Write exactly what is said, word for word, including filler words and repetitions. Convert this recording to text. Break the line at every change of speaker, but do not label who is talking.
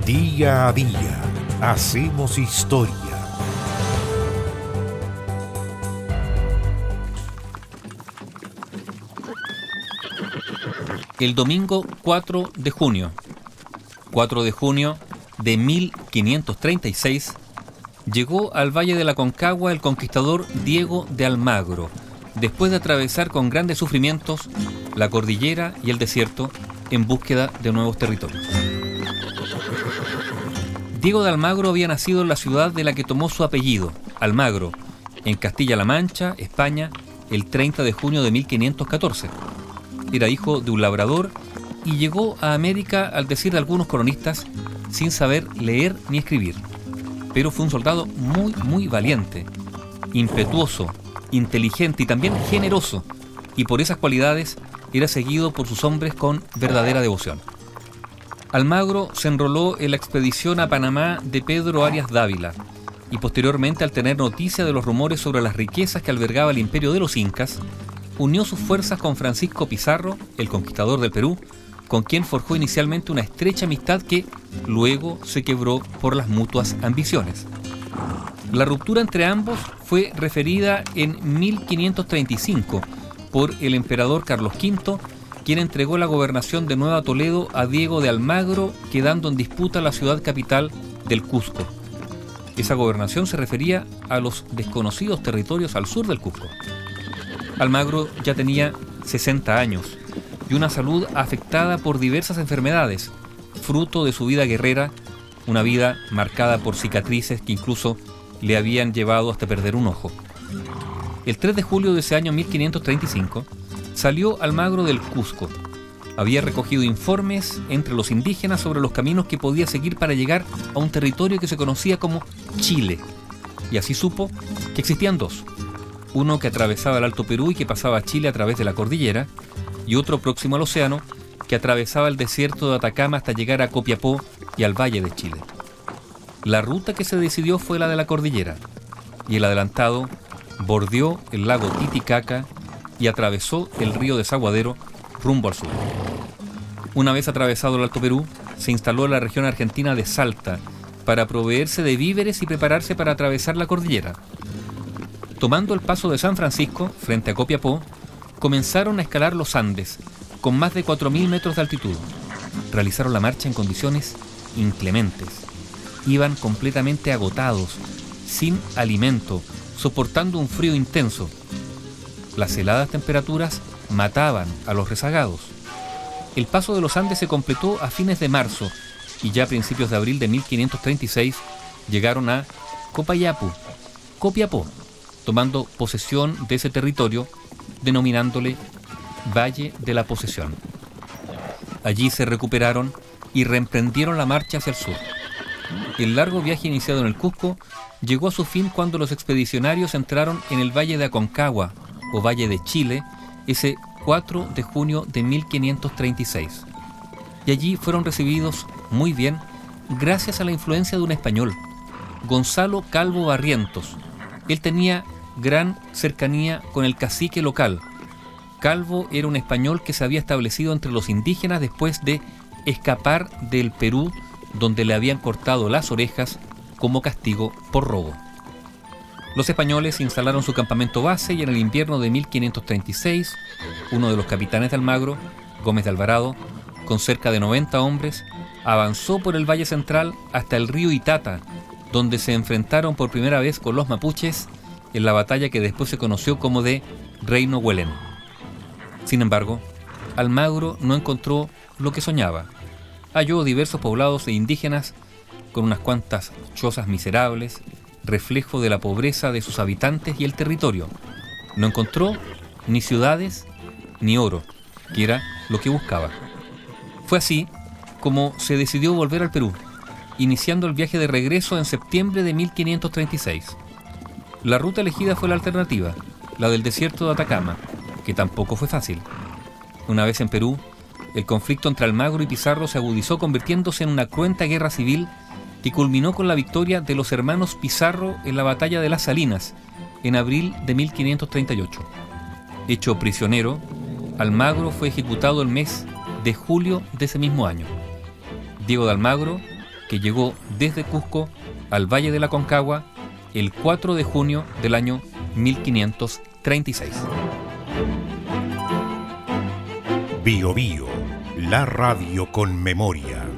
Día a día hacemos historia.
El domingo cuatro de junio, cuatro de junio de mil quinientos treinta y seis, llegó al Valle de la Aconcagua el conquistador Diego de Almagro, después de atravesar con grandes sufrimientos la cordillera y el desierto en búsqueda de nuevos territorios. Diego de Almagro había nacido en la ciudad de la que tomó su apellido, Almagro, en Castilla-La Mancha, España, el treinta de junio de mil quinientos catorce. Era hijo de un labrador y llegó a América, al decir de algunos cronistas, sin saber leer ni escribir. Pero fue un soldado muy, muy valiente, impetuoso, inteligente y también generoso, y por esas cualidades era seguido por sus hombres con verdadera devoción. Almagro se enroló en la expedición a Panamá de Pedro Arias Dávila, y posteriormente, al tener noticia de los rumores sobre las riquezas que albergaba el imperio de los incas, unió sus fuerzas con Francisco Pizarro, el conquistador del Perú, con quien forjó inicialmente una estrecha amistad que luego se quebró por las mutuas ambiciones. La ruptura entre ambos fue referida en mil quinientos treinta y cinco por el emperador Carlos quinto, quien entregó la gobernación de Nueva Toledo a Diego de Almagro, quedando en disputa la ciudad capital del Cusco. Esa gobernación se refería a los desconocidos territorios al sur del Cusco. Almagro ya tenía sesenta años y una salud afectada por diversas enfermedades, fruto de su vida guerrera, una vida marcada por cicatrices que incluso le habían llevado hasta perder un ojo. El tres de julio de ese año mil quinientos treinta y cinco salió Almagro del Cusco. Había recogido informes entre los indígenas sobre los caminos que podía seguir para llegar a un territorio que se conocía como Chile, y así supo que existían dos: uno que atravesaba el Alto Perú y que pasaba a Chile a través de la cordillera, y otro próximo al océano que atravesaba el desierto de Atacama hasta llegar a Copiapó y al Valle de Chile. La ruta que se decidió fue la de la cordillera, y el adelantado bordeó el lago Titicaca y atravesó el río Desaguadero rumbo al sur. Una vez atravesado el Alto Perú, se instaló en la región argentina de Salta para proveerse de víveres y prepararse para atravesar la cordillera. Tomando el paso de San Francisco, frente a Copiapó, comenzaron a escalar los Andes, con más de cuatro mil metros de altitud. Realizaron la marcha en condiciones inclementes. Iban completamente agotados, sin alimento, soportando un frío intenso. Las heladas temperaturas mataban a los rezagados. El paso de los Andes se completó a fines de marzo, y ya a principios de abril de mil quinientos treinta y seis llegaron a Copayapu, Copiapó, tomando posesión de ese territorio, denominándole Valle de la Posesión. Allí se recuperaron y reemprendieron la marcha hacia el sur. El largo viaje iniciado en el Cusco llegó a su fin cuando los expedicionarios entraron en el Valle de Aconcagua, o Valle de Chile, ese cuatro de junio de mil quinientos treinta y seis. Y allí fueron recibidos muy bien gracias a la influencia de un español, Gonzalo Calvo Barrientos. Él tenía gran cercanía con el cacique local. Calvo era un español que se había establecido entre los indígenas después de escapar del Perú, donde le habían cortado las orejas como castigo por robo. Los españoles instalaron su campamento base y en el invierno de mil quinientos treinta y seis, uno de los capitanes de Almagro, Gómez de Alvarado, con cerca de noventa hombres, avanzó por el Valle Central hasta el río Itata, donde se enfrentaron por primera vez con los mapuches en la batalla que después se conoció como de Reino Huelén. Sin embargo, Almagro no encontró lo que soñaba. Halló diversos poblados de indígenas con unas cuantas chozas miserables, reflejo de la pobreza de sus habitantes y el territorio. No encontró ni ciudades ni oro, que era lo que buscaba. Fue así como se decidió volver al Perú, iniciando el viaje de regreso en septiembre de mil quinientos treinta y seis. La ruta elegida fue la alternativa, la del desierto de Atacama, que tampoco fue fácil. Una vez en Perú, el conflicto entre Almagro y Pizarro se agudizó, convirtiéndose en una cruenta guerra civil que culminó con la victoria de los hermanos Pizarro en la batalla de las Salinas, en abril de mil quinientos treinta y ocho. Hecho prisionero, Almagro fue ejecutado el mes de julio de ese mismo año. Diego de Almagro, que que llegó desde Cusco al Valle de la Concagua el cuatro de junio del año mil quinientos treinta y seis.
Bio Bio, la radio con memoria.